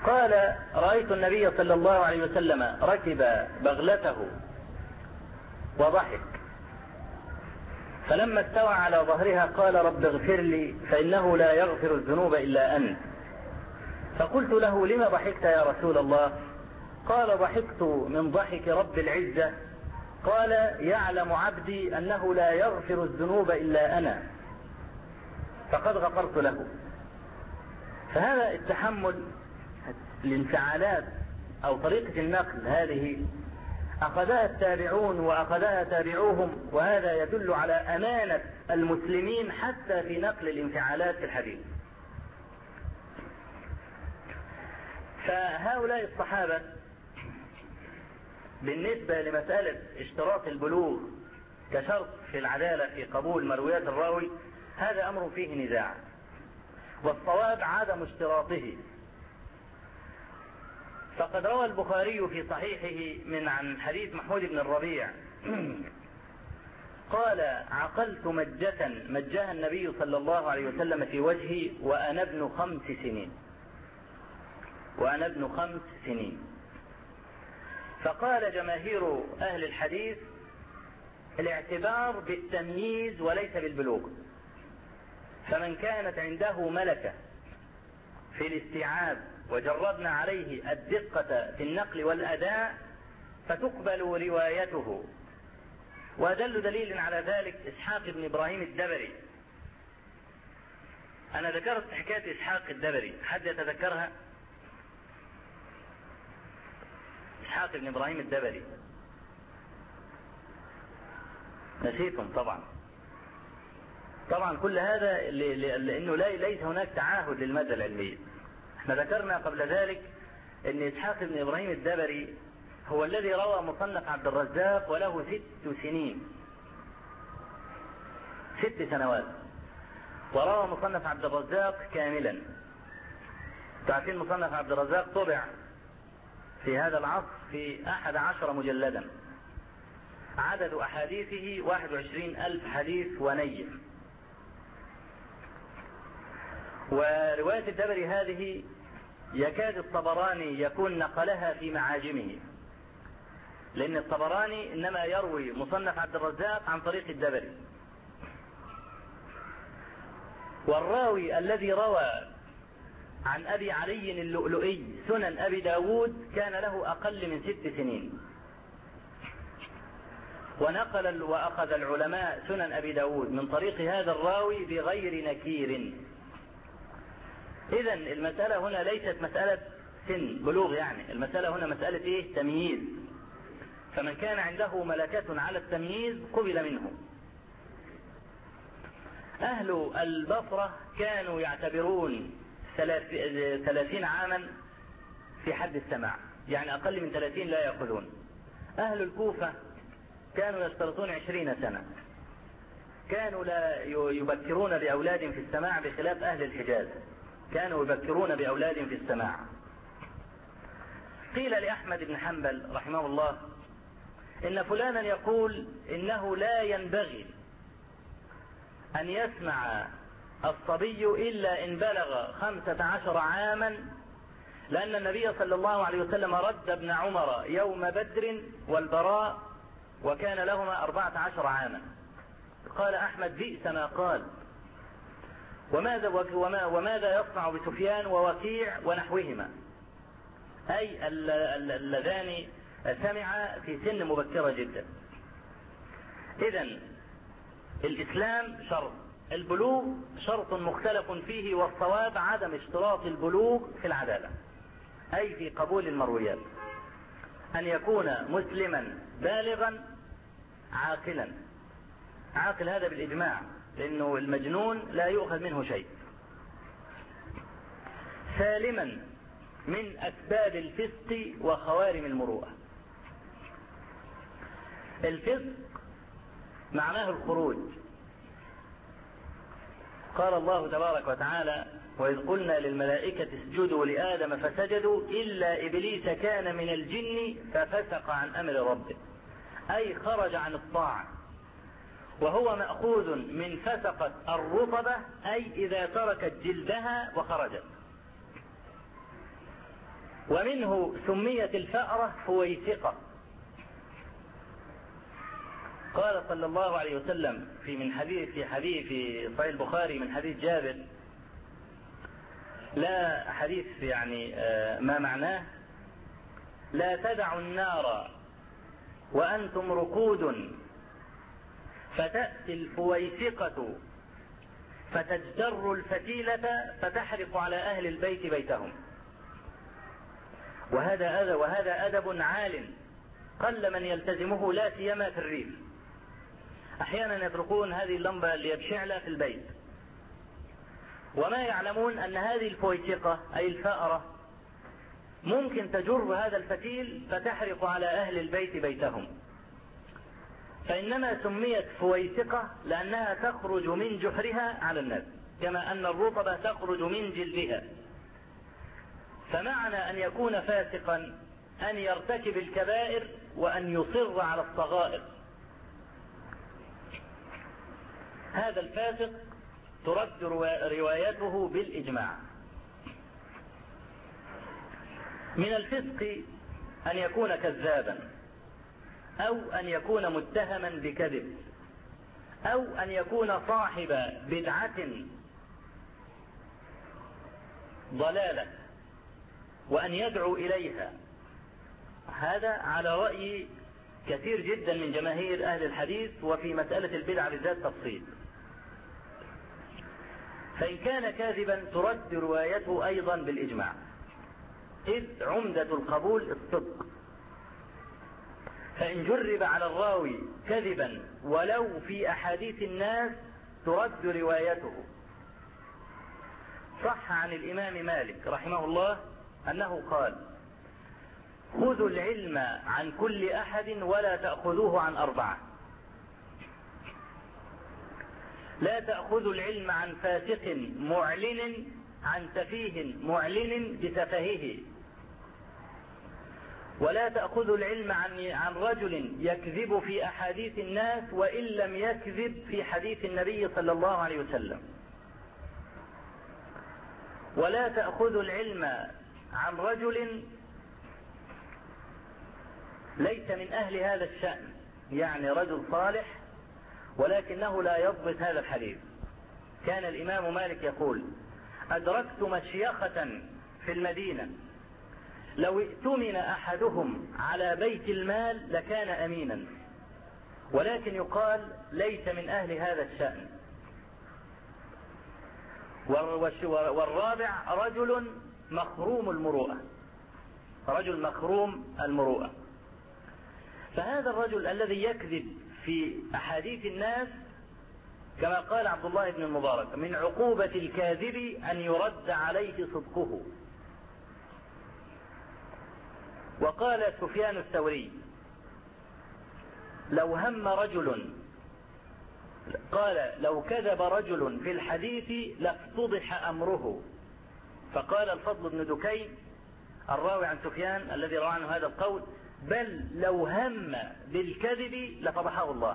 قال: رأيت النبي صلى الله عليه وسلم ركب بغلته وضحك، فلما استوى على ظهرها قال: رب اغفر لي فإنه لا يغفر الذنوب إلا أنت. فقلت له: لم ضحكت يا رسول الله؟ قال: ضحكت من ضحك رب العزة. قال: يعلم عبدي أنه لا يغفر الذنوب إلا أنا، فقد غفرت له. فهذا التحمل الانفعالات أو طريقة النقل هذه أخذها التابعون وأخذها تابعوهم، وهذا يدل على أمانة المسلمين حتى في نقل الانفعالات في الحديث. فهؤلاء الصحابة بالنسبة لمسألة اشتراط البلوغ كشرط في العدالة في قبول مرويات الراوي، هذا أمر فيه نزاع، والصواب عدم اشتراطه. فقد روى البخاري في صحيحه عن حديث محمود بن الربيع قال: عقلت مجها النبي صلى الله عليه وسلم في وجهي وأنا ابن 5 سنين. فقال جماهير أهل الحديث: الاعتبار بالتمييز وليس بالبلوغ، فمن كانت عنده ملكة في الاستيعاب وجربنا عليه الدقة في النقل والأداء فتقبل روايته. وأدل دليل على ذلك إسحاق بن إبراهيم الدبري. أنا ذكرت حكاية إسحاق الدبري، حد يتذكرها؟ إسحاق بن إبراهيم الدبري نسيتم طبعا كل هذا لأنه ليس هناك تعاهد للمادة العلمية. احنا ذكرنا قبل ذلك ان إسحاق بن إبراهيم الدبري هو الذي روى مصنف عبد الرزاق وله 6 سنوات، وروى مصنف عبد الرزاق كاملا. تعرفين مصنف عبد الرزاق طبع في هذا العصر في 11 مجلدا، عدد أحاديثه 21,000 حديث ونيف. ورواية الدبري هذه يكاد الطبراني يكون نقلها في معاجمه، لأن الطبراني إنما يروي مصنف عبد الرزاق عن طريق الدبري. والراوي الذي روى عن أبي علي اللؤلؤي سنن أبي داود كان له أقل من 6 سنين، وأخذ العلماء سنن أبي داود من طريق هذا الراوي بغير نكير. إذن المسألة هنا ليست مسألة سن بلوغ، يعني المسألة هنا مسألة تمييز. فمن كان عنده ملكة على التمييز قبل منه. أهل البصرة كانوا يعتبرون 30 عاما في حد السماع، يعني أقل من 30 لا يأخذون. أهل الكوفة كانوا يشترطون 20 سنة، كانوا لا يبكرون بأولاد في السماع، بخلاف أهل الحجاز كانوا يبكرون بأولاد في السماع. قيل لأحمد بن حنبل رحمه الله إن فلانا يقول إنه لا ينبغي أن يسمع الصبي إلا إن بلغ 15 عاما، لأن النبي صلى الله عليه وسلم رد ابن عمر يوم بدر والبراء وكان لهما 14 عاما. قال أحمد: بئس ما قال، وماذا يصنع بسفيان ووكيع ونحوهما، أي اللذان سمع في سن مبكرة جدا. إذن الإسلام شرط، البلوغ شرط مختلف فيه، والصواب عدم اشتراط البلوغ في العدالة، أي في قبول المرويات، أن يكون مسلما بالغا عاقلا. عاقل هذا بالإجماع، لأنه المجنون لا يؤخذ منه شيء. سالما من أسباب الفسق وخوارم المروءة. الفسق معناه الخروج. قال الله تبارك وتعالى: وإذ قلنا للملائكة اسجدوا لآدم فسجدوا إلا إبليس كان من الجن ففسق عن أمر ربه، أي خرج عن الطاعة، وهو مأخوذ من فسقت الرطبة، أي إذا تركت جلدها وخرجت. ومنه سميت الفأرة فويسقة. قال صلى الله عليه وسلم في حديث في صحيح البخاري من حديث جابر، لا حديث يعني ما معناه: لا تدعوا النار وأنتم ركود فتأتي الفويسقة فتجتر الفتيلة فتحرق على أهل البيت بيتهم. وهذا أدب عال قل من يلتزمه، لا سيما في الريف. أحيانا يتركون هذه اللمبة اللي بشعلة في البيت، وما يعلمون أن هذه الفويسقة أي الفأرة ممكن تجر هذا الفتيل فتحرق على أهل البيت بيتهم. فإنما سميت فويسقة لأنها تخرج من جحرها على الناس، كما أن الرطبة تخرج من جلدها. فمعنى أن يكون فاسقا أن يرتكب الكبائر وأن يصر على الصغائر. هذا الفاسق ترد روايته بالإجماع. من الفسق أن يكون كذابا، أو أن يكون متهما بكذب، أو أن يكون صاحب بدعة ضلالة وأن يدعو إليها. هذا على رأي كثير جدا من جماهير أهل الحديث، وفي مسألة البدعة بالذات تفصيل. فإن كان كاذبا ترد روايته أيضا بالإجماع، إذ عمدة القبول الصدق. فإن جرب على الراوي كذبا ولو في أحاديث الناس ترد روايته. صح عن الإمام مالك رحمه الله أنه قال: خذوا العلم عن كل أحد ولا تأخذوه عن 4. لا تأخذوا العلم عن فاسق معلن عن سفيه معلن بسفهه، ولا تأخذوا العلم عن رجل يكذب في أحاديث الناس وإن لم يكذب في حديث النبي صلى الله عليه وسلم، ولا تأخذوا العلم عن رجل ليس من أهل هذا الشأن، يعني رجل صالح ولكنه لا يضبط هذا الحديث. كان الإمام مالك يقول: أدركت مشيخة في المدينة لو ائتمن أحدهم على بيت المال لكان أمينا، ولكن يقال ليس من أهل هذا الشأن. والرابع رجل مخروم المروءة، رجل مخروم المروءة. فهذا الرجل الذي يكذب في أحاديث الناس، كما قال عبد الله بن المبارك: من عقوبة الكاذب أن يرد عليه صدقه. وقال سفيان الثوري: لو هم رجل، قال: لو كذب رجل في الحديث لافتضح أمره. فقال الفضل بن دكين الراوي عن سفيان الذي روى عنه هذا القول: بل لو هم بالكذب لفضحه الله.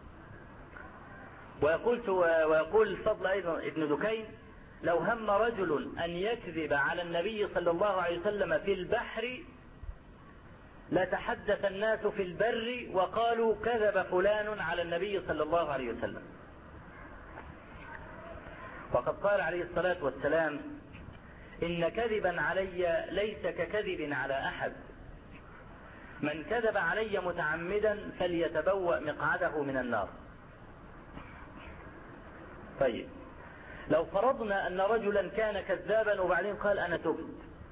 ويقول الفضل أيضا ابن دكين: لو هم رجل أن يكذب على النبي صلى الله عليه وسلم في البحر لتحدث الناس في البر وقالوا كذب فلان على النبي صلى الله عليه وسلم. وقد قال عليه الصلاة والسلام: إن كذبا علي ليس ككذب على أحد، من كذب علي متعمدا فليتبوأ مقعده من النار. طيب، لو فرضنا أن رجلا كان كذابا وبعدين قال: أنا تبت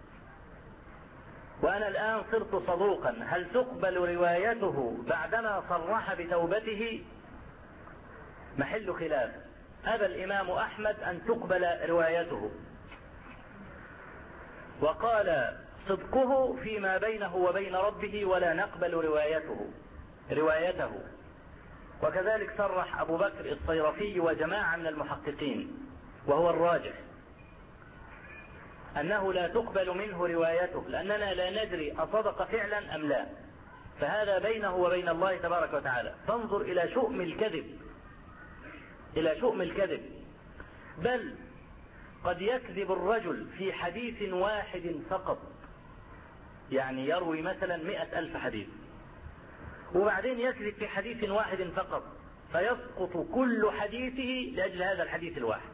وأنا الآن صرت صدوقا، هل تقبل روايته بعدما صرح بتوبته؟ محل خلاف. أبى الإمام أحمد أن تقبل روايته، وقال: صدقه فيما بينه وبين ربه ولا نقبل روايته. وكذلك صرح أبو بكر الصيرفي وجماعة من المحققين، وهو الراجح، أنه لا تقبل منه روايته، لأننا لا ندري أصدق فعلا أم لا، فهذا بينه وبين الله تبارك وتعالى. فانظر إلى شؤم الكذب. بل قد يكذب الرجل في حديث واحد فقط يعني يروي مثلا 100,000 حديث، وبعدين يكذب في حديث واحد فقط، فيسقط كل حديثه لأجل هذا الحديث الواحد.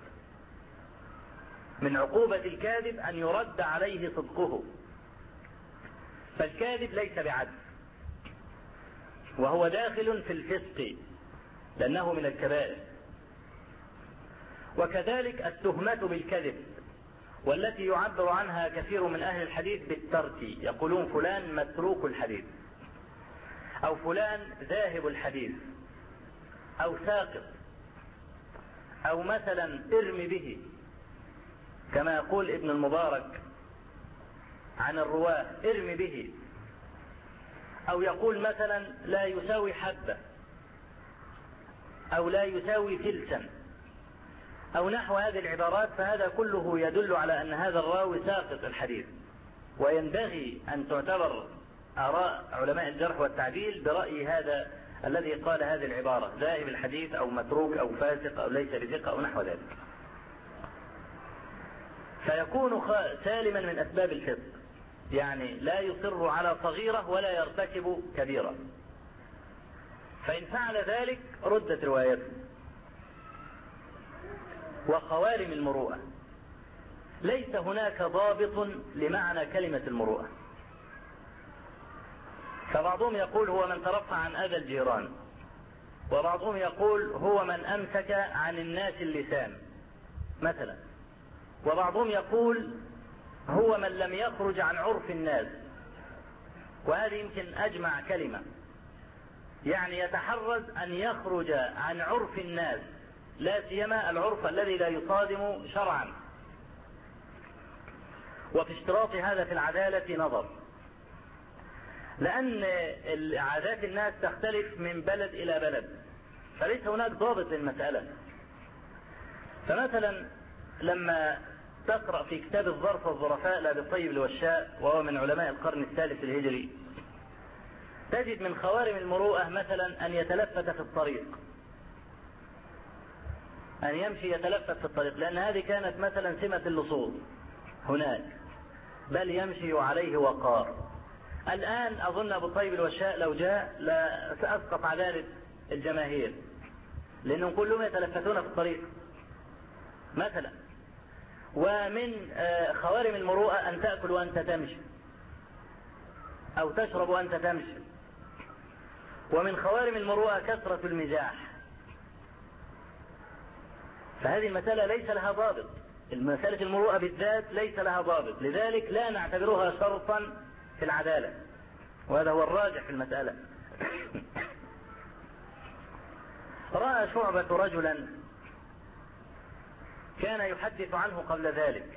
من عقوبة الكاذب أن يرد عليه صدقه. فالكاذب ليس بعدل، وهو داخل في الفسق لأنه من الكبائر. وكذلك التهمة بالكذب، والتي يعبر عنها كثير من أهل الحديث بالترك، يقولون فلان متروك الحديث، أو فلان ذاهب الحديث، أو ساقط، أو مثلا ارم به، كما يقول ابن المبارك عن الرواة ارم به، أو يقول مثلا لا يساوي حبة، أو لا يساوي فلسا، أو نحو هذه العبارات. فهذا كله يدل على أن هذا الراوي ساقط الحديث، وينبغي أن تعتبر آراء علماء الجرح والتعديل برأي هذا الذي قال هذه العبارة، ذاهب الحديث أو متروك أو فاسق أو ليس بثقة أو نحو ذلك. فيكون سالما من أسباب الفسق، يعني لا يصر على صغيرة ولا يرتكب كبيرة، فإن فعل ذلك ردت روايته. وخوارم المروءة، ليس هناك ضابط لمعنى كلمة المروءة. فبعضهم يقول هو من ترفع عن أذى الجيران، وبعضهم يقول هو من أمسك عن الناس اللسان مثلا، وبعضهم يقول هو من لم يخرج عن عرف الناس، وهذه يمكن أجمع كلمة، يعني يتحرز أن يخرج عن عرف الناس، لا سيما العرف الذي لا يصادم شرعا. وفي اشتراط هذا في العدالة نظر، لأن عادات الناس تختلف من بلد إلى بلد، فليس هناك ضابط للمسألة. فمثلا لما تقرأ في كتاب الظرف والظرفاء لأبي الطيب الوشاء، وهو من علماء القرن الثالث الهجري، تجد من خوارم المروءة مثلا أن يتلفت في الطريق، أن يمشي يتلفت في الطريق، لأن هذه كانت مثلا سمة اللصوص هناك، بل يمشي عليه وقار. الآن أظن أبو الطيب الوشاء لو جاء لا سأسقط عدالة الجماهير، لأنهم كلهم يتلفتون في الطريق مثلا. ومن خوارم المروءة أن تأكل وأنت تمشي، أو تشرب وأنت تمشي. ومن خوارم المروءة كثرة المزاح. فهذه المسألة ليس لها ضابط، المسألة المروءة بالذات ليس لها ضابط، لذلك لا نعتبرها شرطا في العدالة، وهذا هو الراجح في المسألة. رأى شعبة رجلا كان يحدث عنه قبل ذلك،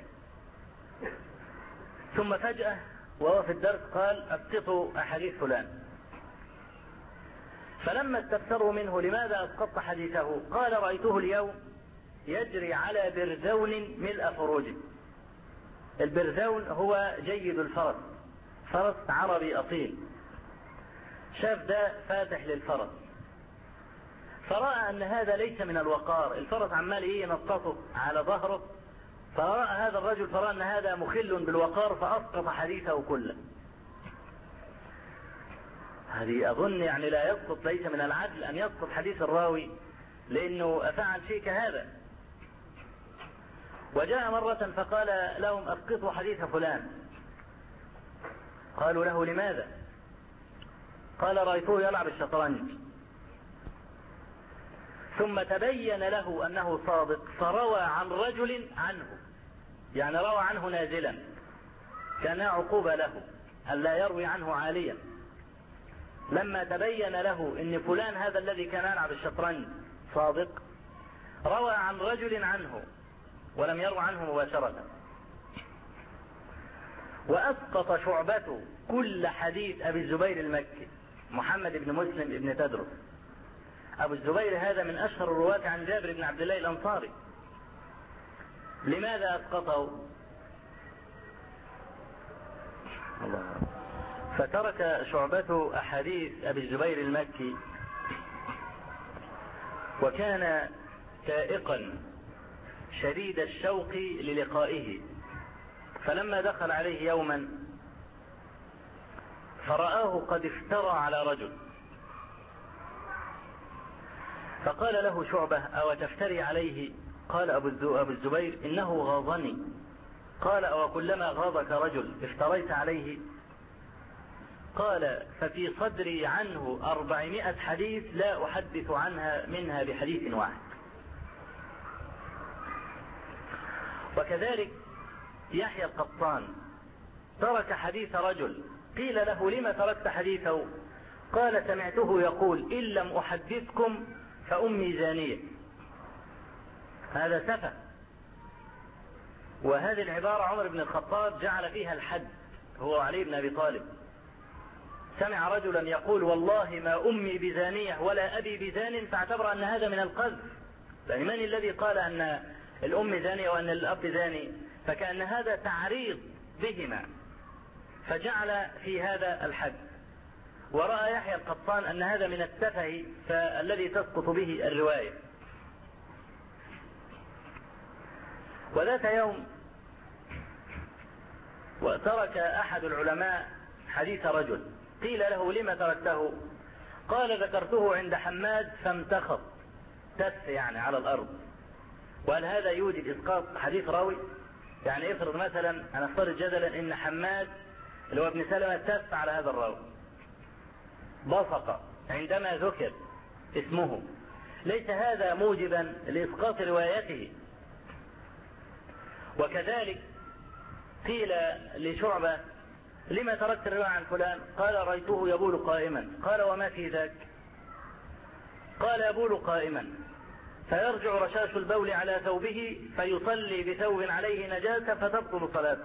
ثم فجأة وهو في الدرس قال اسقطوا أحاديث فلان. فلما استفسروا منه لماذا اسقطت حديثه قال رأيته اليوم يجري على برزون ملء فروجه. البرزون هو جيد الفرس، فرس عربي أصيل، شاف ده فاتح للفرس، فرأى أن هذا ليس من الوقار، الفرس عمال ينططه على ظهره، فرأى هذا الرجل فرأى أن هذا مخل بالوقار، فأسقط حديثه كله. هذه أظن يعني لا يسقط، ليس من العدل أن يسقط حديث الراوي لأنه فعل شيء كهذا. وجاء مرة فقال لهم اسقطوا حديث فلان، قالوا له لماذا؟ قال رأيته يلعب الشطرنج. ثم تبين له أنه صادق، فروى عن رجل عنه، يعني روى عنه نازلا، كان عقوبة له أن لا يروي عنه عاليا. لما تبين له أن فلان هذا الذي كان يلعب الشطرنج صادق، روى عن رجل عنه ولم يروى عنه مباشرة. وأسقط شعبة كل حديث أبي الزبير المكي محمد بن مسلم بن تدرس. أبو الزبير هذا من أشهر الرواة عن جابر بن عبد الله الأنصاري. لماذا أسقطه؟ فترك شعبة أحاديث أبي الزبير المكي، وكان تائقا شديد الشوق للقائه. فلما دخل عليه يوما فرآه قد افترى على رجل، فقال له شعبة: أو تفتري عليه؟ قال أبو الزبير: إنه غاضني. قال: أو كلما غاضك رجل افتريت عليه؟ قال: ففي صدري عنه 400 حديث لا أحدث منها بحديث واحد. وكذلك يحيى القطان ترك حديث رجل، قيل له: لما تركت حديثه؟ قال: سمعته يقول: إن لم أحدثكم فأمي زانية. هذا سفه. وهذه العبارة عمر بن الخطاب جعل فيها الحد، هو علي بن أبي طالب. سمع رجلا يقول: والله ما أمي بزانية ولا أبي بزان، فاعتبر أن هذا من القذف، يعني من الذي قال أن الأم زانية وأن الأب زاني؟ فكأن هذا تعريض بهما، فجعل في هذا الحد. ورأى يحيى القطان أن هذا من السفه فالذي تسقط به الرواية. وذات يوم وترك أحد العلماء حديث رجل، قيل له: لما تركته؟ قال: ذكرته عند حماد فامتخط، تف يعني على الأرض. وهل هذا يوجب إسقاط حديث راوي؟ يعني افرض مثلا، أنا افترض جدلا إن حماد اللي هو ابن سلمة تف على هذا الراوي، بصق عندما ذكر اسمه، ليس هذا موجبا لإسقاط روايته. وكذلك قيل لشعبة: لما تركت الرواية عن فلان؟ قال: رأيته يبول قائما. قال: وما في ذاك؟ قال: يبول قائما فيرجع رشاش البول على ثوبه فيصلي بثوب عليه نجاسة فتبطل صلاته.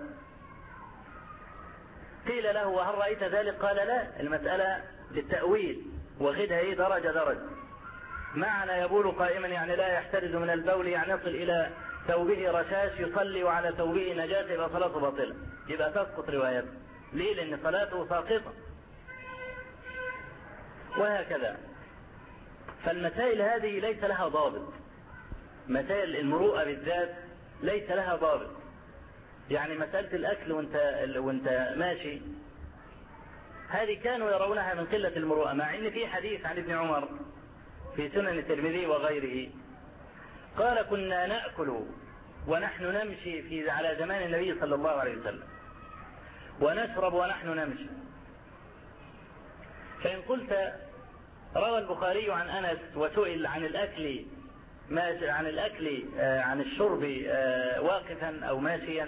قيل له: وهل رأيت ذلك؟ قال: لا، المسألة بالتأويل، وخدها درجة. معنى يبول قائما يعني لا يحترز من البول، يعني يصل إلى ثوبه رشاش يصلي وعلى ثوبه نجاسة، يبقى صلاته باطلة، يبقى تسقط روايته. ليه؟ لأن صلاته ساقطة. وهكذا. فالمسائل هذه ليس لها ضابط، مسائل المروءة بالذات ليس لها ضابط. يعني مسألة الأكل وانت ماشي، هذه كانوا يرونها من قلة المروءة، مع ان في حديث عن ابن عمر في سنن الترمذي وغيره قال: كنا نأكل ونحن نمشي على زمان النبي صلى الله عليه وسلم، ونشرب ونحن نمشي. فإن قلت: روى البخاري عن أنس وسئل عن الأكل عن الشرب واقفا أو ماشيا،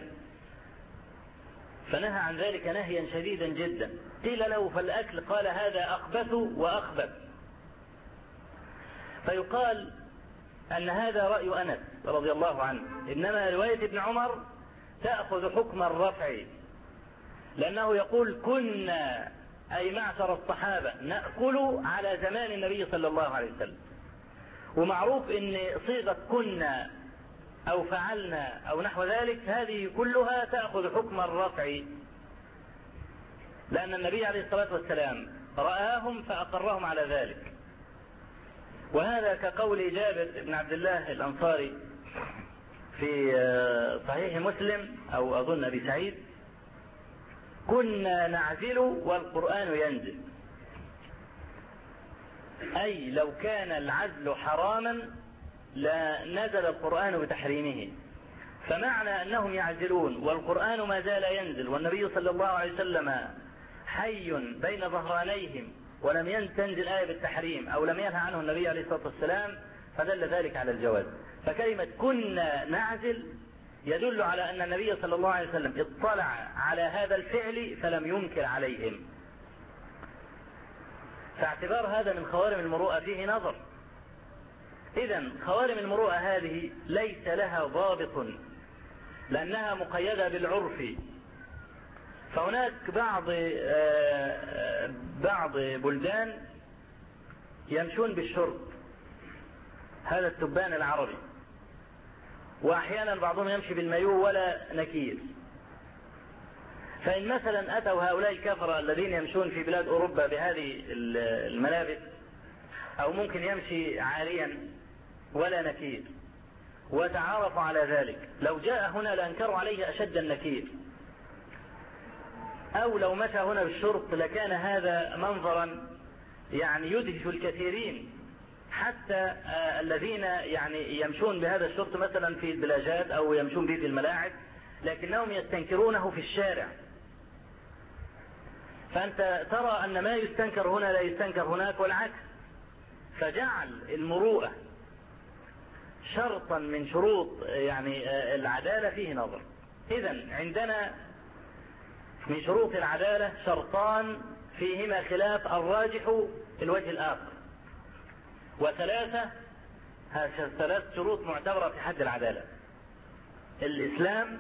فنهى عن ذلك نهيا شديدا جدا. قيل له: فالأكل؟ قال: هذا أخبث وأخبث. فيقال أن هذا رأي أنس رضي الله عنه، إنما رواية ابن عمر تأخذ حكم الرفع، لأنه يقول: كنا أي معشر الصحابة نأكل على زمان النبي صلى الله عليه وسلم. ومعروف ان صيغة كنا او فعلنا او نحو ذلك هذه كلها تأخذ حكم الرفع، لأن النبي عليه الصلاة والسلام رآهم فأقرهم على ذلك. وهذا كقول جابر بن عبد الله الأنصاري في صحيح مسلم أو أظن أبي سعيد: كنا نعزل والقرآن ينزل. أي لو كان العزل حراما لنزل القرآن بتحريمه. فمعنى أنهم يعزلون والقرآن ما زال ينزل والنبي صلى الله عليه وسلم حي بين ظهرانيهم ولم تنزل آية بالتحريم أو لم ينهى عنه النبي عليه الصلاة والسلام، فدل ذلك على الجواز. فكلمة كنا نعزل يدل على أن النبي صلى الله عليه وسلم اطلع على هذا الفعل فلم ينكر عليهم. فاعتبار هذا من خوارم المروءة فيه نظر. إذن خوارم المروءة هذه ليس لها ضابط لأنها مقيدة بالعرف. فهناك بعض بلدان يمشون بالشرط، هذا التبان العربي، وأحيانا بعضهم يمشي بالمايو ولا نكير. فإن مثلا أتوا هؤلاء الكفرة الذين يمشون في بلاد أوروبا بهذه الملابس، أو ممكن يمشي عاريا ولا نكير، وتعارفوا على ذلك، لو جاء هنا لأنكروا عليه أشد النكير. أو لو مشى هنا بالشرط لكان هذا منظرا يعني يدهش الكثيرين، حتى الذين يعني يمشون بهذا الشرط مثلا في البلاجات أو يمشون به في الملاعب، لكنهم يستنكرونه في الشارع. فأنت ترى أن ما يستنكر هنا لا يستنكر هناك والعكس. فجعل المروءة شرطا من شروط يعني العدالة فيه نظر. إذن عندنا من شروط العدالة شرطان فيهما خلاف، الراجح الوجه الآخر، وثلاثة، ثلاث شروط معتبرة في حد العدالة: الإسلام،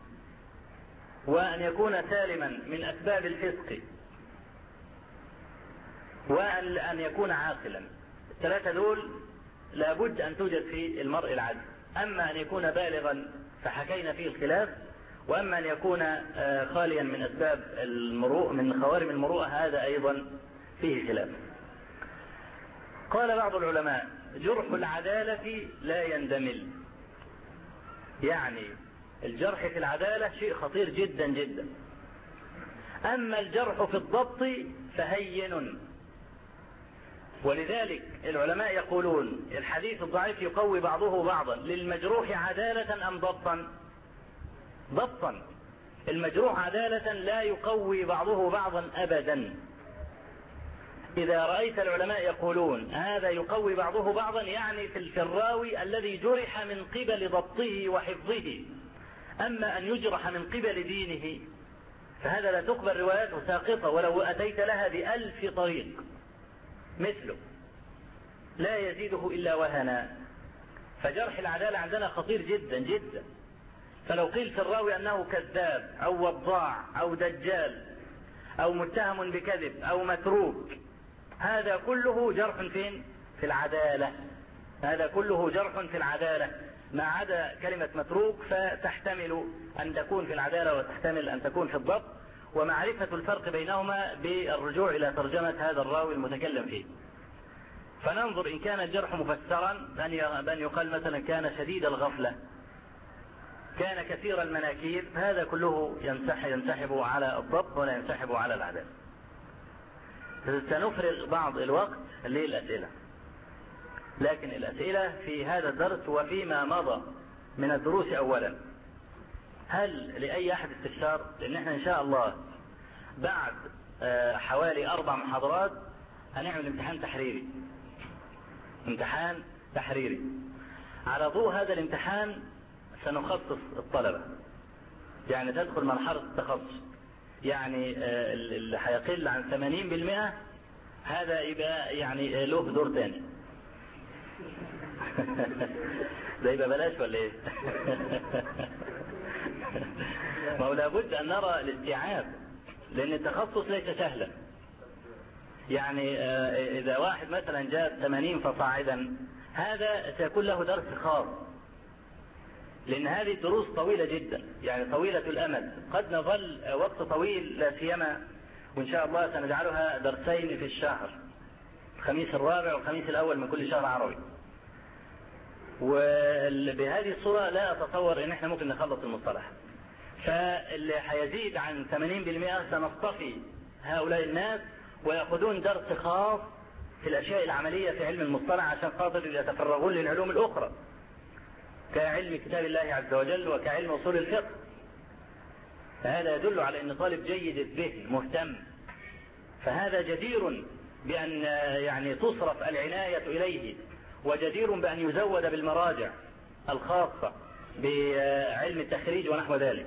وأن يكون سالما من أسباب الفسق، وأن يكون عاقلا. الثلاثة دول لابد أن توجد في المرء العدل. أما أن يكون بالغا فحكينا فيه الخلاف، وأما أن يكون خاليا من أسباب المروءة من خوارم المروءة هذا أيضا فيه خلاف. قال بعض العلماء: جرح العدالة لا يندمل. يعني الجرح في العدالة شيء خطير جدا جدا، أما الجرح في الضبط فهين. ولذلك العلماء يقولون الحديث الضعيف يقوي بعضه بعضا. للمجروح عدالة أم ضبطا؟ ضبطا. المجروح عدالة لا يقوي بعضه بعضا أبدا. إذا رأيت العلماء يقولون هذا يقوي بعضه بعضا، يعني في الراوي الذي جرح من قبل ضبطه وحفظه. أما أن يجرح من قبل دينه فهذا لا تقبل رواياته، ساقطة ولو أتيت لها ب1000 طريق مثله، لا يزيده إلا وهنا. فجرح العدالة عندنا خطير جدا جدا. فلو قيل في الراوي أنه كذاب أو وضاع أو دجال أو متهم بكذب أو متروك، هذا كله جرح فين؟ في العدالة. هذا كله جرح في العدالة، ما عدا كلمة متروك فتحتمل أن تكون في العدالة وتحتمل أن تكون في الضبط، ومعرفة الفرق بينهما بالرجوع إلى ترجمة هذا الراوي المتكلم فيه. فننظر إن كان الجرح مفسرا بأن يقال مثلا كان شديد الغفلة، كان كثير المناكير، هذا كله ينسحب على الضبط ولا ينسحب على العدالة. سنفرغ بعض الوقت للأسئلة، لكن الأسئلة في هذا الدرس وفيما مضى من الدروس أولا. هل لأي أحد استفسار؟ لأن احنا إن شاء الله بعد حوالي 4 محاضرات هنعمل امتحان تحريري. امتحان تحريري. على ضوء هذا الامتحان سنخصص الطلبة، يعني تدخل مرحلة التخصص. يعني اللي هيقل عن 80% هذا يبقى يعني له دور تاني. ده يبقى بلاش ولا ايه؟ ما هو لابد ان نرى الاستيعاب، لان التخصص ليس سهلا. يعني اذا واحد مثلا جاب 80 فصاعدا هذا سيكون له درس خاص، لان هذه الدروس طويلة جدا، يعني طويلة الامد. قد نظل وقت طويل، لا سيما وان شاء الله سنجعلها درسين في الشهر، الخميس الرابع والخميس الاول من كل شهر عربي. وبهذه الصورة لا أتصور إن إحنا ممكن نخلص المصطلح. فاللي هيزيد عن 80% سنصطفي هؤلاء الناس ويأخذون درس خاص في الأشياء العملية في علم المصطلح، عشان خاطر يتفرغون للعلوم الأخرى كعلم كتاب الله عز وجل وكعلم أصول الفقه. فهذا يدل على أن طالب جيد الذهن مهتم، فهذا جدير بأن يعني تصرف العناية إليه، وجدير بأن يزود بالمراجع الخاصة بعلم التخريج ونحو ذلك.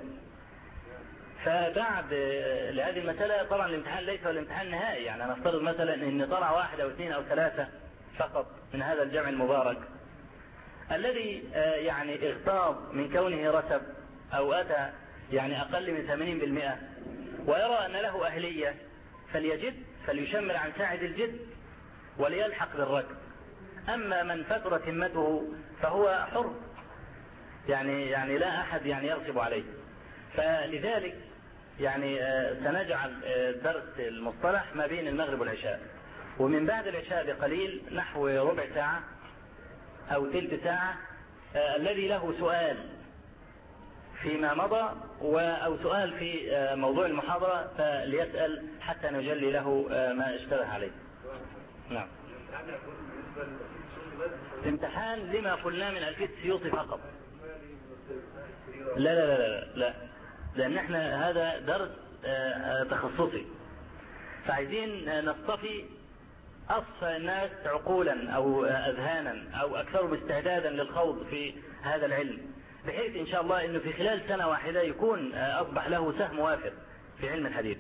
فبعد لهذه المسألة طبعا الامتحان ليس هو الامتحان النهائي، يعني نفترض مثلا ان طلع 1 أو 2 أو 3 فقط من هذا الجمع المبارك الذي يعني اغتاظ من كونه رسب أو أتى يعني أقل من 80% ويرى أن له أهلية، فليجد، فليشمر عن ساعد الجد وليلحق بالركب. أما من فترت همته فهو حر، يعني لا أحد يعني يرغب عليه. فلذلك يعني سنجعل درس المصطلح ما بين المغرب والعشاء، ومن بعد العشاء بقليل نحو ربع ساعة أو ثلث ساعة الذي له سؤال فيما مضى أو سؤال في موضوع المحاضرة فليسأل حتى نجلي له ما اشتبه عليه. نعم. امتحان لما قلنا من ألفية السيوطي فقط. لا لا لا لا لا، لأن احنا هذا درس تخصصي، فعايزين نصطفي أصفى الناس عقولا أو أذهانا أو أكثرهم استعدادا للخوض في هذا العلم، بحيث إن شاء الله أنه في خلال سنة واحدة يكون أصبح له سهم وافر في علم الحديث.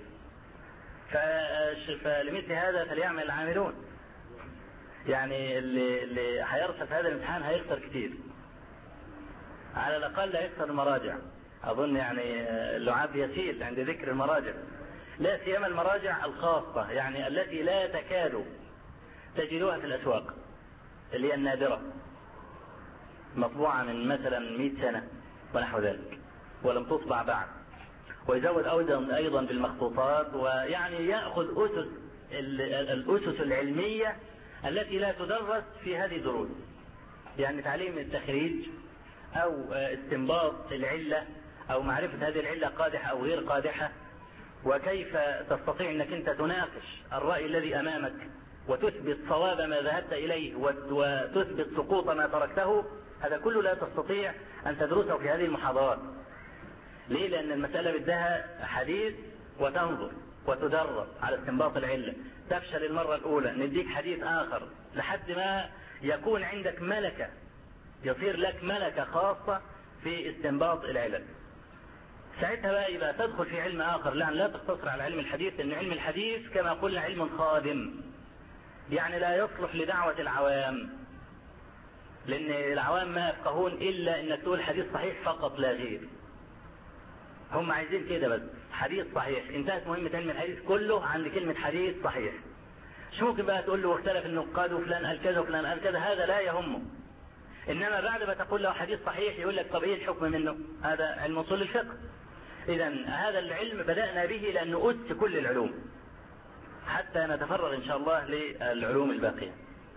فلمثل هذا فليعمل العاملون. يعني اللي هيرسل في هذا الامتحان هيخسر كتير، على الأقل هيخسر المراجع. أظن يعني اللعاب يسيل عند ذكر المراجع، لا سيما المراجع الخاصة، يعني التي لا تكاد تجدوها في الأسواق، اللي هي النادرة، مطبوعة من مثلا 100 سنة ونحو ذلك ولم تطبع بعد، ويزود أيضا بالمخطوطات، ويعني يأخذ الأسس العلمية التي لا تدرس في هذه الدروس، يعني تعليم التخريج أو استنباط العلة أو معرفة هذه العلة قادحة أو غير قادحة، وكيف تستطيع أنك أنت تناقش الرأي الذي أمامك وتثبت صواب ما ذهبت إليه وتثبت سقوط ما تركته. هذا كله لا تستطيع أن تدرسه في هذه المحاضرات. ليه؟ لأن المسألة بدها حديث وتنظر وتدرب على استنباط العلة. تفشل المرة الأولى نديك حديث آخر لحد ما يكون عندك ملكة، يصير لك ملكة خاصة في استنباط العلل. ساعتها بقى يبقى تدخل في علم آخر، لأن لا تقتصر على علم الحديث، لأن علم الحديث كما قلنا علم خادم، يعني لا يصلح لدعوة العوام، لأن العوام ما يفقهون إلا إنك تقول حديث صحيح فقط لا غير. هم عايزين كده بس، حديث صحيح. انتهت مهمة علم الحديث كله عند كلمة حديث صحيح. مش ممكن بقى تقول له واختلف النقاد وفلان قال كذا وفلان قال كذا، هذا لا يهمه. إنما بعد ما تقول له حديث صحيح يقول لك طب إيه الحكم منه؟ هذا علم أصول الفقه. إذا هذا العلم بدأنا به لأنه أس كل العلوم حتى نتفرغ إن شاء الله للعلوم الباقية.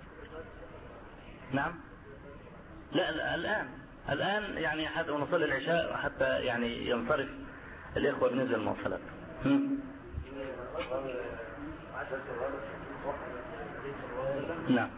نعم. لا الآن يعني حتى نصلي العشاء حتى يعني ينصرف الإخوة بنزل المواصلات. نعم.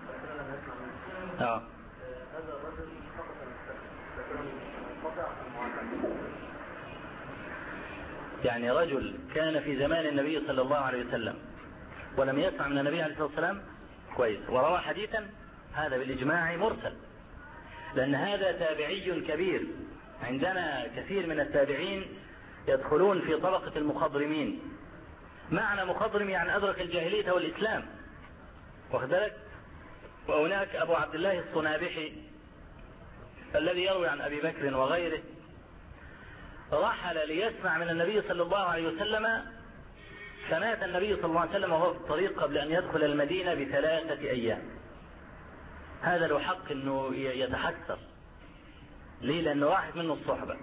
يعني رجل كان في زمان النبي صلى الله عليه وسلم ولم يسمع من النبي عليه الصلاة والسلام كويس وروى حديثا، هذا بالإجماع مرسل، لأن هذا تابعي كبير. عندنا كثير من التابعين يدخلون في طبقة المخضرمين. معنى مخضرم يعني أدرك الجاهلية والإسلام، واخد بالك. وهناك أبو عبد الله الصنابحي الذي يروي عن أبي بكر وغيره، رحل ليسمع من النبي صلى الله عليه وسلم، فمات النبي صلى الله عليه وسلم وهو في الطريق قبل أن يدخل المدينة ب3 أيام. هذا له حق أنه يتحسر. ليه؟ لأنه راحت منه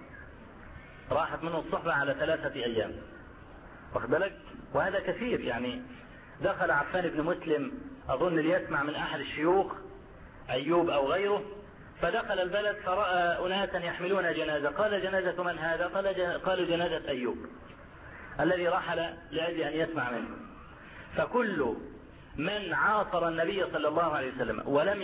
الصحبة على 3 أيام، واخد بالك. وهذا كثير، يعني دخل عفان بن مسلم أظن ليسمع من أحد الشيوخ أيوب أو غيره، فدخل البلد فرأى أناسا يحملون جنازة، قال جنازة من هذا؟ قالوا جنازة أيوب الذي رحل لأجل أن يسمع منه. فكل من عاصر النبي صلى الله عليه وسلم ولم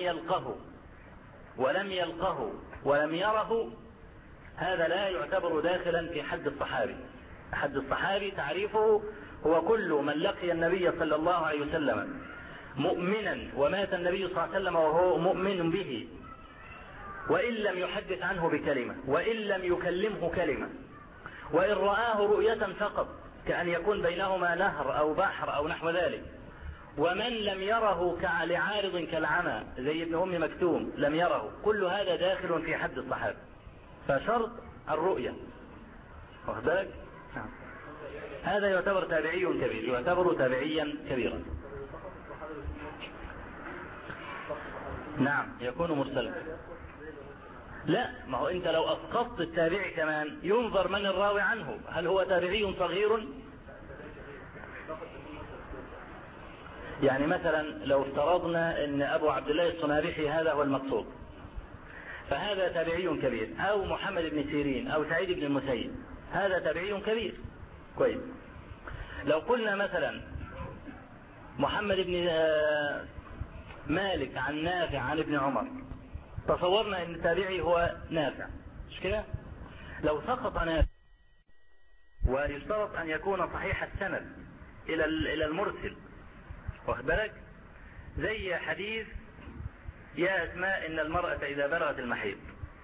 يلقه ولم يره، هذا لا يعتبر داخلا في حد الصحابي. حد الصحابي تعريفه هو كل من لقي النبي صلى الله عليه وسلم مؤمنا ومات النبي صلى الله عليه وسلم وهو مؤمن به، وإن لم يحدث عنه بكلمة، وإن لم يكلمه كلمة، وإن رآه رؤية فقط كأن يكون بينهما نهر أو بحر أو نحو ذلك، ومن لم يره لعارض كالعمى زي ابن أم مكتوم لم يره، كل هذا داخل في حد الصحابة. فشرط الرؤية، واخد بالك. هذا يعتبر تابعي كبير، يعتبر تابعيا كبيرا. نعم يكون مرسلا. لا، ما هو انت لو اسقطت التابعي كمان ينظر من الراوي عنه، هل هو تابعي صغير؟ يعني مثلا لو افترضنا ان ابو عبد الله الصنابحي هذا هو المقصود، فهذا تابعي كبير. أو محمد بن سيرين أو سعيد بن المسيب، هذا تابعي كبير. كويس. لو قلنا مثلا محمد بن مالك عن نافع عن ابن عمر، تصورنا ان التابعي هو نافع، مش كده؟ لو سقط نافع، ويشترط ان يكون صحيح السند الى المرسل، واخد بالك؟ زي حديث يا أسماء إن المرأة إذا بلغت المحيض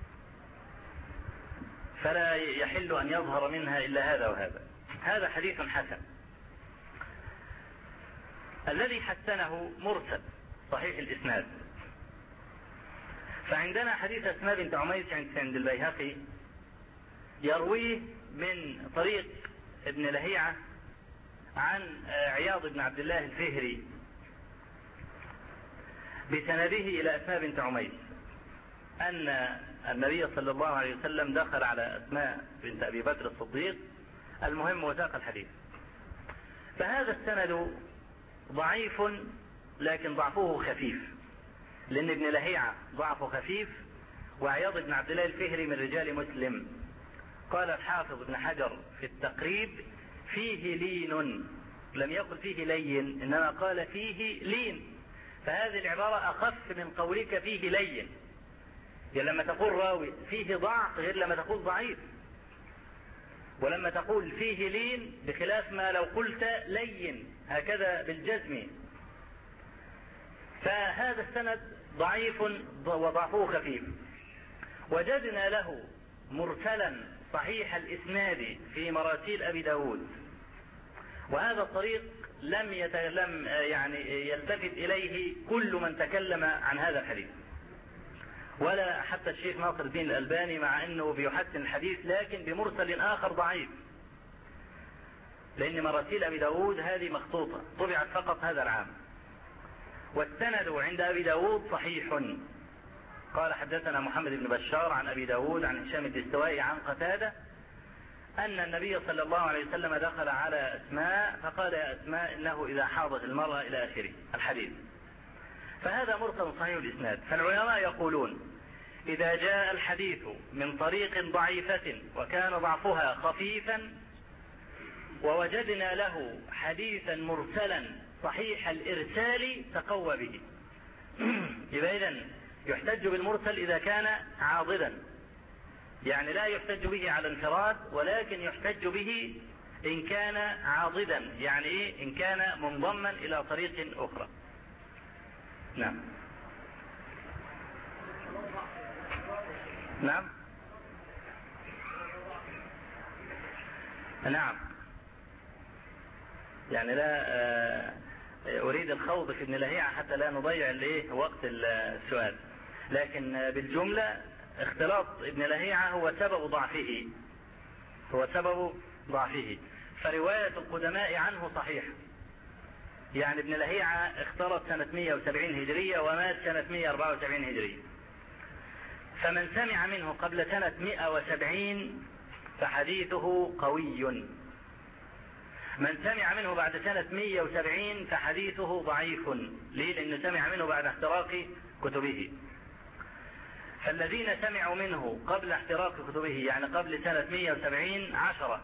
فلا يحل أن يظهر منها إلا هذا وهذا، هذا حديث حسن. الذي حسنه مرسل صحيح الإسناد. فعندنا حديث أسماء بنت عميس عند البيهقي يرويه من طريق ابن لهيعة عن عياض بن عبد الله الفهري بسنده إلى أسماء بنت عميس أن النبي صلى الله عليه وسلم دخل على أسماء بنت أبي بكر الصديق، المهم وثاق الحديث. فهذا السند ضعيف، لكن ضعفه خفيف، لأن ابن لهيعة ضعفه خفيف، وعياض بن عبد الله الفهري من رجال مسلم. قال الحافظ ابن حجر في التقريب فيه لين، لم يقل فيه لين، إنما قال فيه لين. فهذه العبارة أخف من قولك فيه لين. يعني لما تقول راوي فيه ضعف غير لما تقول ضعيف، ولما تقول فيه لين بخلاف ما لو قلت لين هكذا بالجزم. فهذا السند ضعيف وضعفه خفيف. وجدنا له مرسلا صحيح الإسناد في مراسيل أبي داود، وهذا الطريق لم يلتفت إليه كل من تكلم عن هذا الحديث، ولا حتى الشيخ ناصر الدين الألباني، مع أنه بيحسن الحديث لكن بمرسل آخر ضعيف، لأن مراسيل أبي داود هذه مخطوطة طبعت فقط هذا العام. والسند عند أبي داود صحيح. قال حدثنا محمد بن بشار عن أبي داود عن هشام الدستوائي عن قتادة أن النبي صلى الله عليه وسلم دخل على أسماء فقال يا أسماء إنه إذا حاضت المرأة إلى آخره الحديث. فهذا مرسل صحيح الإسناد. فالعلماء يقولون إذا جاء الحديث من طريق ضعيفة وكان ضعفها خفيفا ووجدنا له حديثا مرسلا صحيح الإرسال تقوى به. يبقى إذن يحتج بالمرسل إذا كان عاضدا، يعني لا يحتج به على انفراد، ولكن يحتج به إن كان عاضدا، يعني إيه؟ إن كان منضما إلى طريق أخرى. نعم نعم نعم. يعني لا أريد الخوض في ابن لهيعة حتى لا نضيع وقت السؤال، لكن بالجملة اختلاط ابن لهيعة هو سبب ضعفه. فرواية القدماء عنه صحيح. يعني ابن لهيعة اختلط سنة 170 هجرية ومات سنة 174 هجرية، فمن سمع منه قبل سنة 170 فحديثه قوي، من سمع منه بعد سنة 170 فحديثه ضعيف. ليه؟ لأنه سمع منه بعد احتراق كتبه. فالذين سمعوا منه قبل احتراق كتبه، يعني قبل سنة 170 10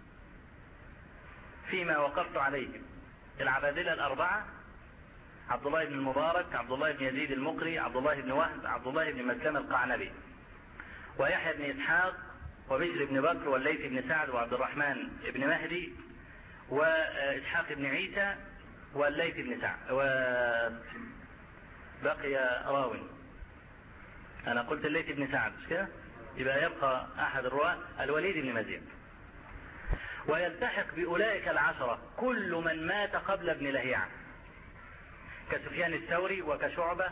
فيما وقفت عليهم: العبادلة الأربعة، عبد الله بن المبارك، عبد الله بن يزيد المقري، عبد الله بن وهب، عبد الله بن مسلم القعنبي، ويحيى بن إسحاق، وبشر بن بكر، والليث بن سعد، وعبد الرحمن بن مهدي، وإسحاق بن عيسى، والليث بن سعد، وبقي راوي. أنا قلت الليث بن سعد مش كده؟ يبقى يبقى أحد الرواة الوليد بن مزيد. ويلتحق بأولئك العشرة كل من مات قبل ابن لهيعة، كسفيان الثوري وكشعبة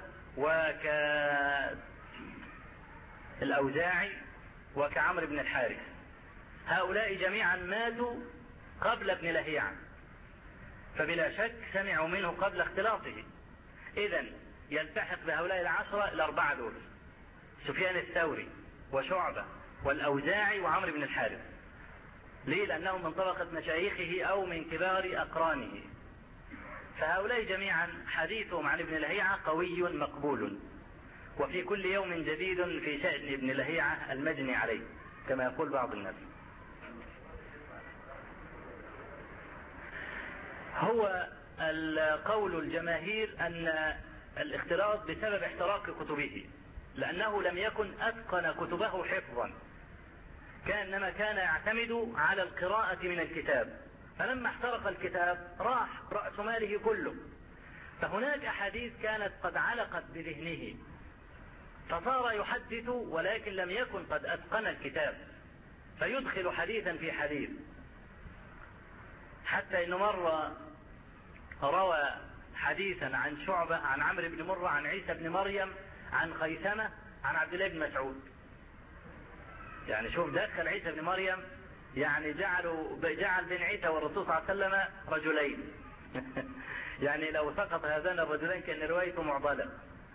وكالأوزاعي وكعمر بن الحارث. هؤلاء جميعا ماتوا قبل ابن لهيعة، فبلا شك سمعوا منه قبل اختلاطه. إذن يلتحق بهؤلاء العشرة الأربعة دول: سفيان الثوري وشعبة والأوزاعي وعمر بن الحارث. ليه؟ لأنهم من طبقة مشايخه أو من كبار أقرانه. فهؤلاء جميعا حديثهم عن ابن لهيعة قوي مقبول. وفي كل يوم جديد في شأن ابن لهيعة المجني عليه كما يقول بعض الناس. هو القول الجماهير أن الاختلاط بسبب احتراق كتبه، لأنه لم يكن أتقن كتبه حفظا، كأنما كان يعتمد على القراءة من الكتاب، فلما احترق الكتاب راح رأس ماله كله. فهناك أحاديث كانت قد علقت بذهنه فصار يحدث ولكن لم يكن قد أتقن الكتاب، فيدخل حديثا في حديث، حتى إنه مرة روى حديثا عن شعبة عن عمرو بن مرة عن عيسى بن مريم عن خيثمة عن عبد الله بن مسعود. يعني شوف دخل عيسى بن مريم، يعني جعل بين عيسى والرسول صلى الله عليه وسلم رجلين. يعني لو سقط هذان الرجلين كان روايته معضلة.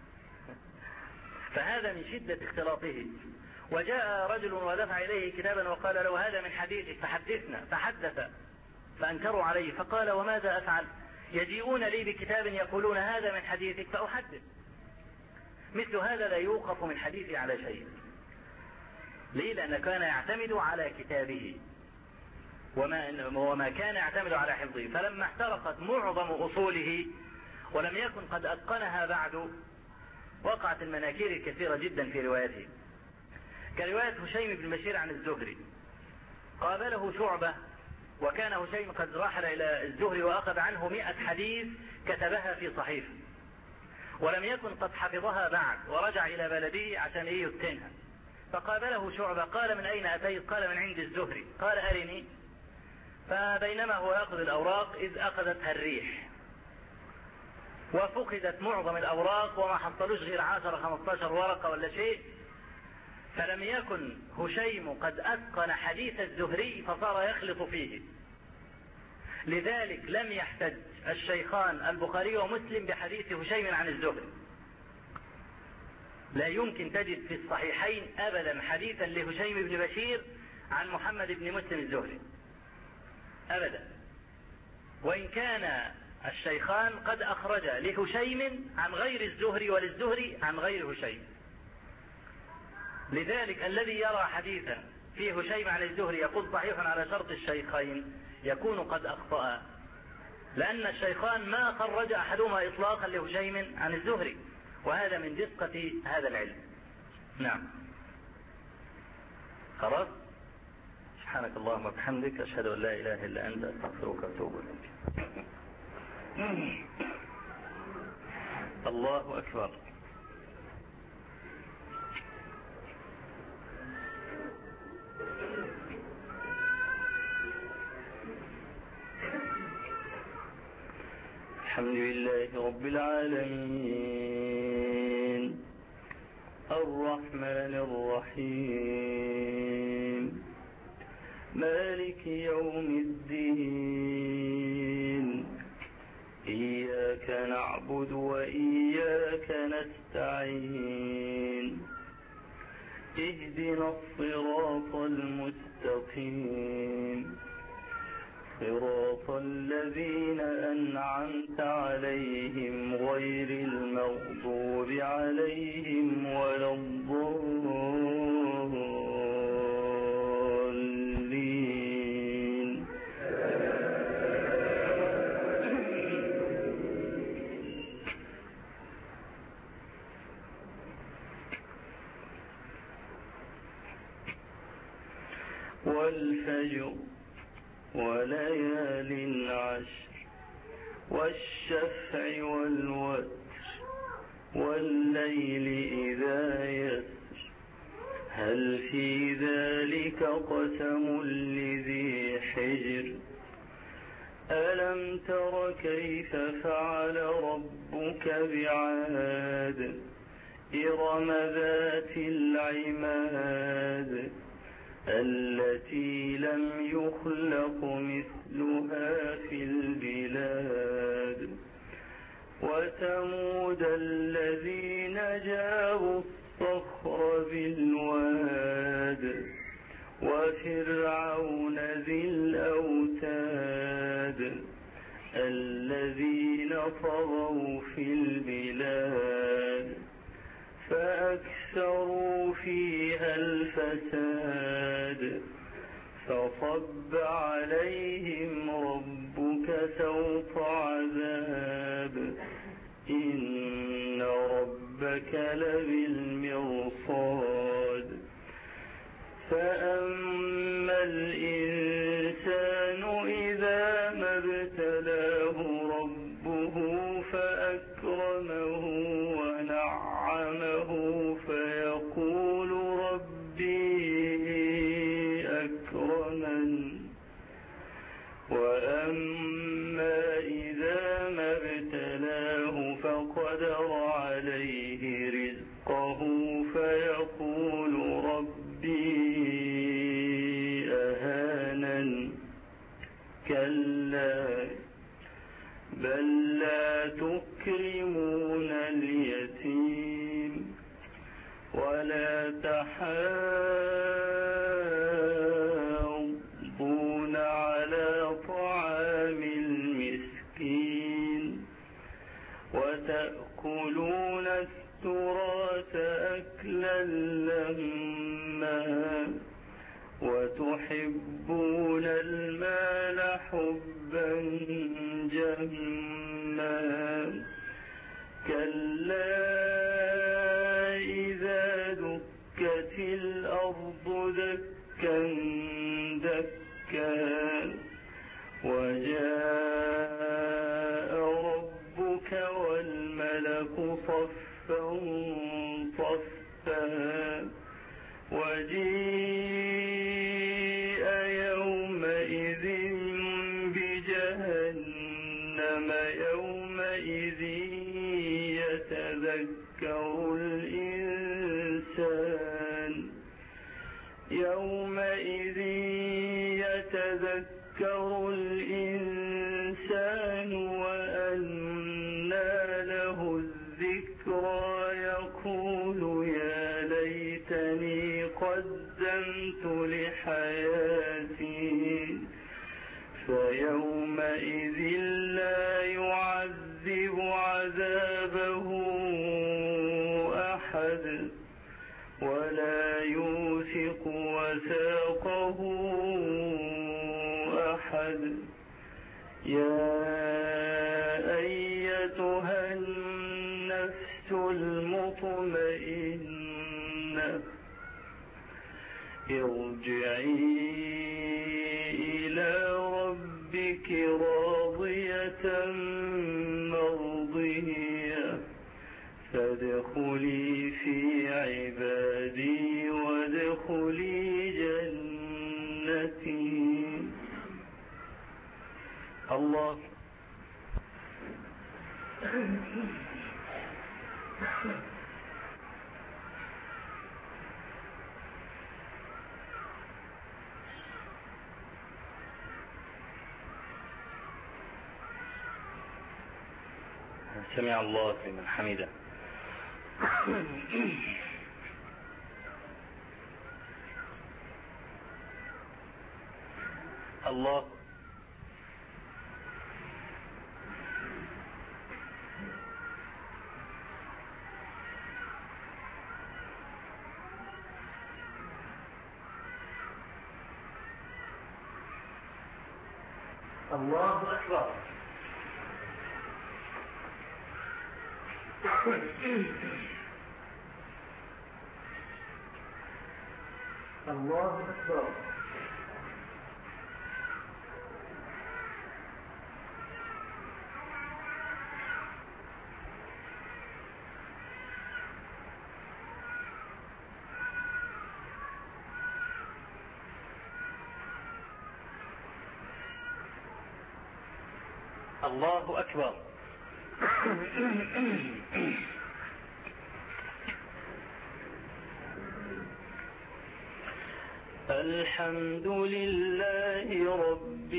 فهذا من شدة اختلاطه. وجاء رجل ودفع إليه كتابا وقال له هذا من حديثك فحدثنا، فحدث فأنكروا عليه، فقال وماذا أفعل؟ يجيئون لي بكتاب يقولون هذا من حديثك فأحدث. مثل هذا لا يوقف من حديثه على شيء. ليه؟ لأنه كان يعتمد على كتابه وما كان يعتمد على حفظه. فلما احترقت معظم أصوله ولم يكن قد أتقنها بعد، وقعت المناكير الكثيرة جدا في روايته، كرواية هشيم بن بشير عن الزهري. قابله شعبة وكان هشيم قد رحل إلى الزهري وأخذ عنه 100 حديث كتبها في صحيفة، ولم يكن قد حفظها بعد، ورجع إلى بلده عشان يتقنها. فقابله شعبة قال من أين أتيت؟ قال من عند الزهري. قال أرني. فبينما هو يأخذ الأوراق إذ أخذتها الريح وفقدت معظم الأوراق وما حصلوش غير 10-15 ورقة ولا شيء. فلم يكن هشيم قد أتقن حديث الزهري فصار يخلط فيه. لذلك لم يحتج الشيخان البخاري ومسلم بحديث هشيم عن الزهري. لا يمكن تجد في الصحيحين أبدا حديثا لهشيم بن بشير عن محمد بن مسلم الزهري أبدا، وإن كان الشيخان قد أخرج لهشيم عن غير الزهري وللزهري عن غير هشيم. لذلك الذي يرى حديثا فيه هشيم عن الزهري يقول صحيح على شرط الشيخين يكون قد أخطأ، لأن الشيخان ما خرج أحدهما إطلاقا لهشيم عن الزهري، وهذا من دقة هذا العلم. نعم. خلاص. سبحانك اللهم وبحمدك أشهد أن لا إله إلا أنت أستغفرك وأتوب إليك. الله أكبر. الحمد لله رب العالمين الرحمن الرحيم مالك يوم الدين إياك نعبد وإياك نستعين اهدنا الصراط المستقيم صراط الذين أنعمت عليهم غير المغضوب عليهم ولا الضالين. والفجر وليال عشر والشفع والوتر والليل إذا يسر هل في ذلك قسم لذي حجر ألم تر كيف فعل ربك بعاد إرم ذات العماد التي لم يخلق مثلها في البلاد وثمود الذين جابوا الصخر بالواد وفرعون ذي الأوتاد الذين طغوا في البلاد فأكثروا فيها الفساد فصب عليهم ربك سوط عذاب إن ربك لبالمرصاد فأما الإنسان إذا ما ابتلاه ربه فأكرمه ونعمه فيقول ربي أكرمن وأما إذا ما ابتلاه فقدر عليه رزقه فيقول ربي أهانن كلا بل لا تكرمون اليتيم ولا تحاضون على طعام المسكين وتأكلون التراث أكلا لما وتحبون المال حبا جما كلا إذا دكت الأرض دكا دكا وجاء ربك والملك صفا صفا وجيء يومئذ بجهنم يومئذ يتذكر الإنسان وأنى له الذكرى يقول يا ليتني قدمت لحياتي فيومئذ لا يعذب عذابه أحد ولا يوثق وثاقه أحد يا أيتها النفس المطمئنة ارجعي إلى ربك راضية مرضية فادخلي في عبادي وادخلي جنتي. الله سمع الله لمن حمده. الله الله أكبر. الله أكبر. الله أكبر. الحمد لله رب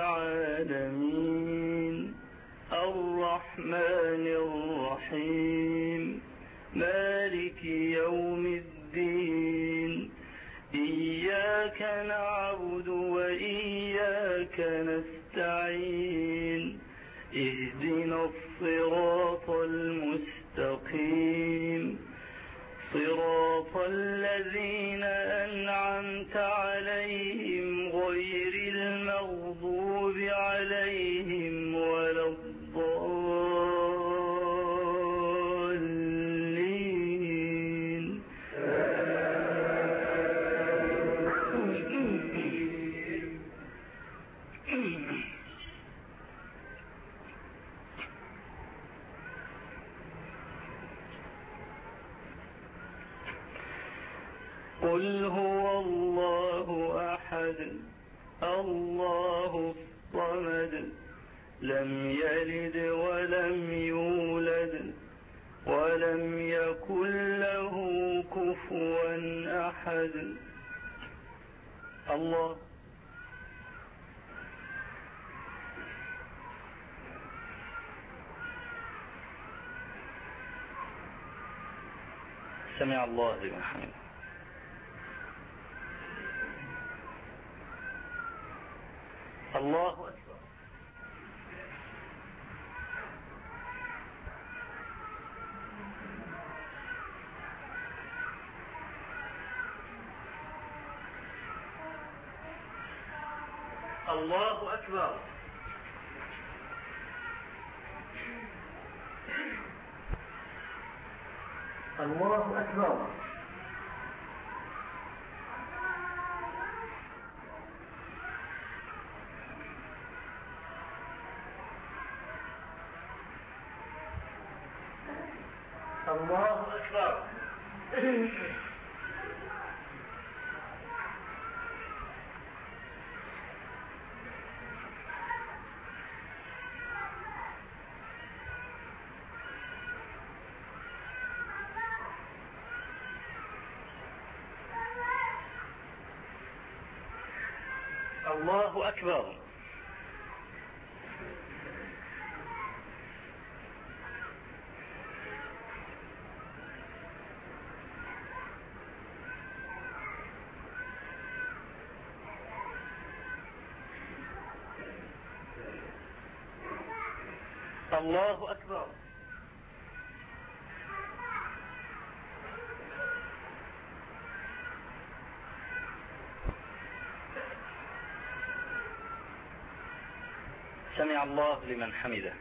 العالمين الرحمن الرحيم مالك يوم الدين إياك نعبد وإياك نستعين اهدنا الصراط المستقيم قل هو الله أحد الله الصمد لم يلد ولم يولد ولم يكن له كفوا أحد. الله. سمع الله لمن حمده. الله أكبر. الله أكبر. الله أكبر. الله أكبر. الله أكبر. الله أكبر. سمع الله لمن حمده.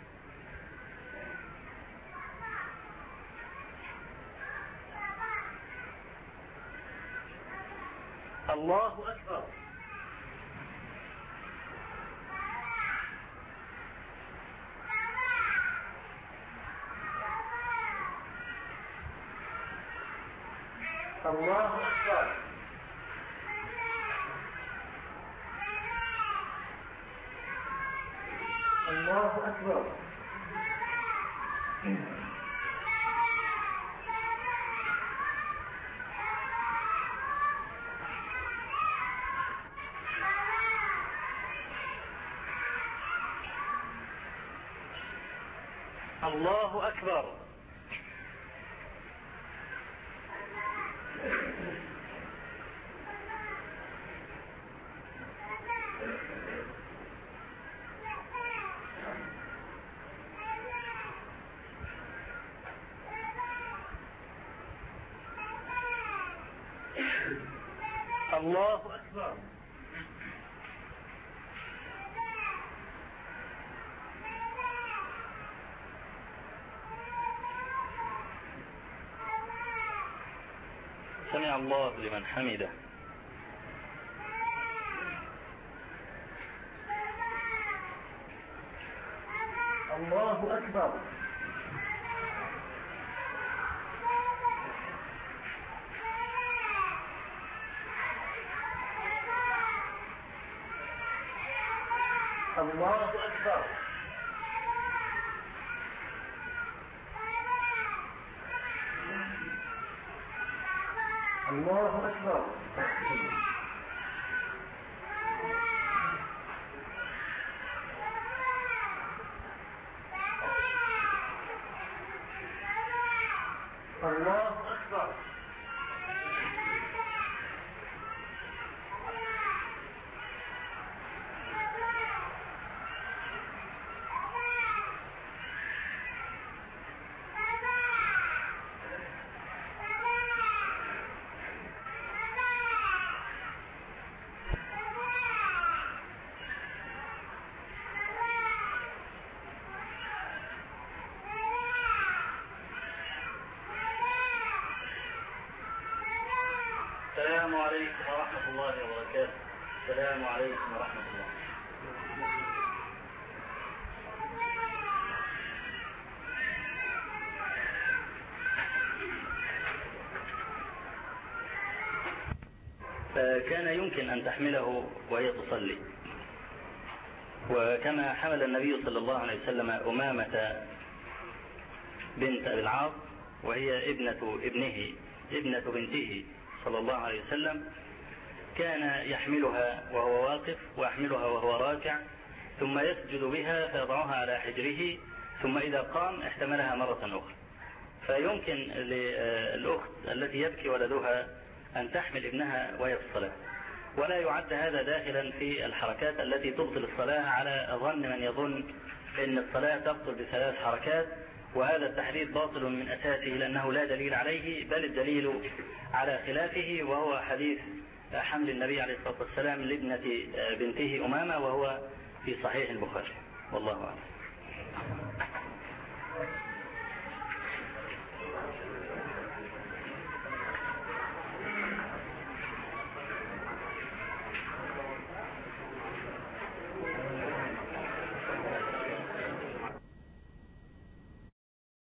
الله أكبر. الله أكبر. الله أكبر. الله أكبر. الله أكبر. سمع الله لمن حمده. الله أكبر. الله أكبر. الله أكبر. الله أكبر. السلام عليكم ورحمة الله وبركاته. السلام عليكم ورحمة الله. كان يمكن أن تحمله وهي تصلي، وكما حمل النبي صلى الله عليه وسلم أمامة بنت أبي العاص وهي ابنة بنته صلى الله عليه وسلم، كان يحملها وهو واقف ويحملها وهو راكع، ثم يسجد بها فيضعها على حجره، ثم إذا قام احتملها مرة أخرى. فيمكن للأخت التي يبكي ولدها أن تحمل ابنها وهي في الصلاة، ولا يعد هذا داخلا في الحركات التي تبطل الصلاة على ظن من يظن أن الصلاة تبطل ب3 حركات، وهذا التحديد باطل من أساسه لأنه لا دليل عليه، بل الدليل على خلافه، وهو حديث حمل النبي عليه الصلاة والسلام لابنة بنته أمامة، وهو في صحيح البخاري، والله أعلم.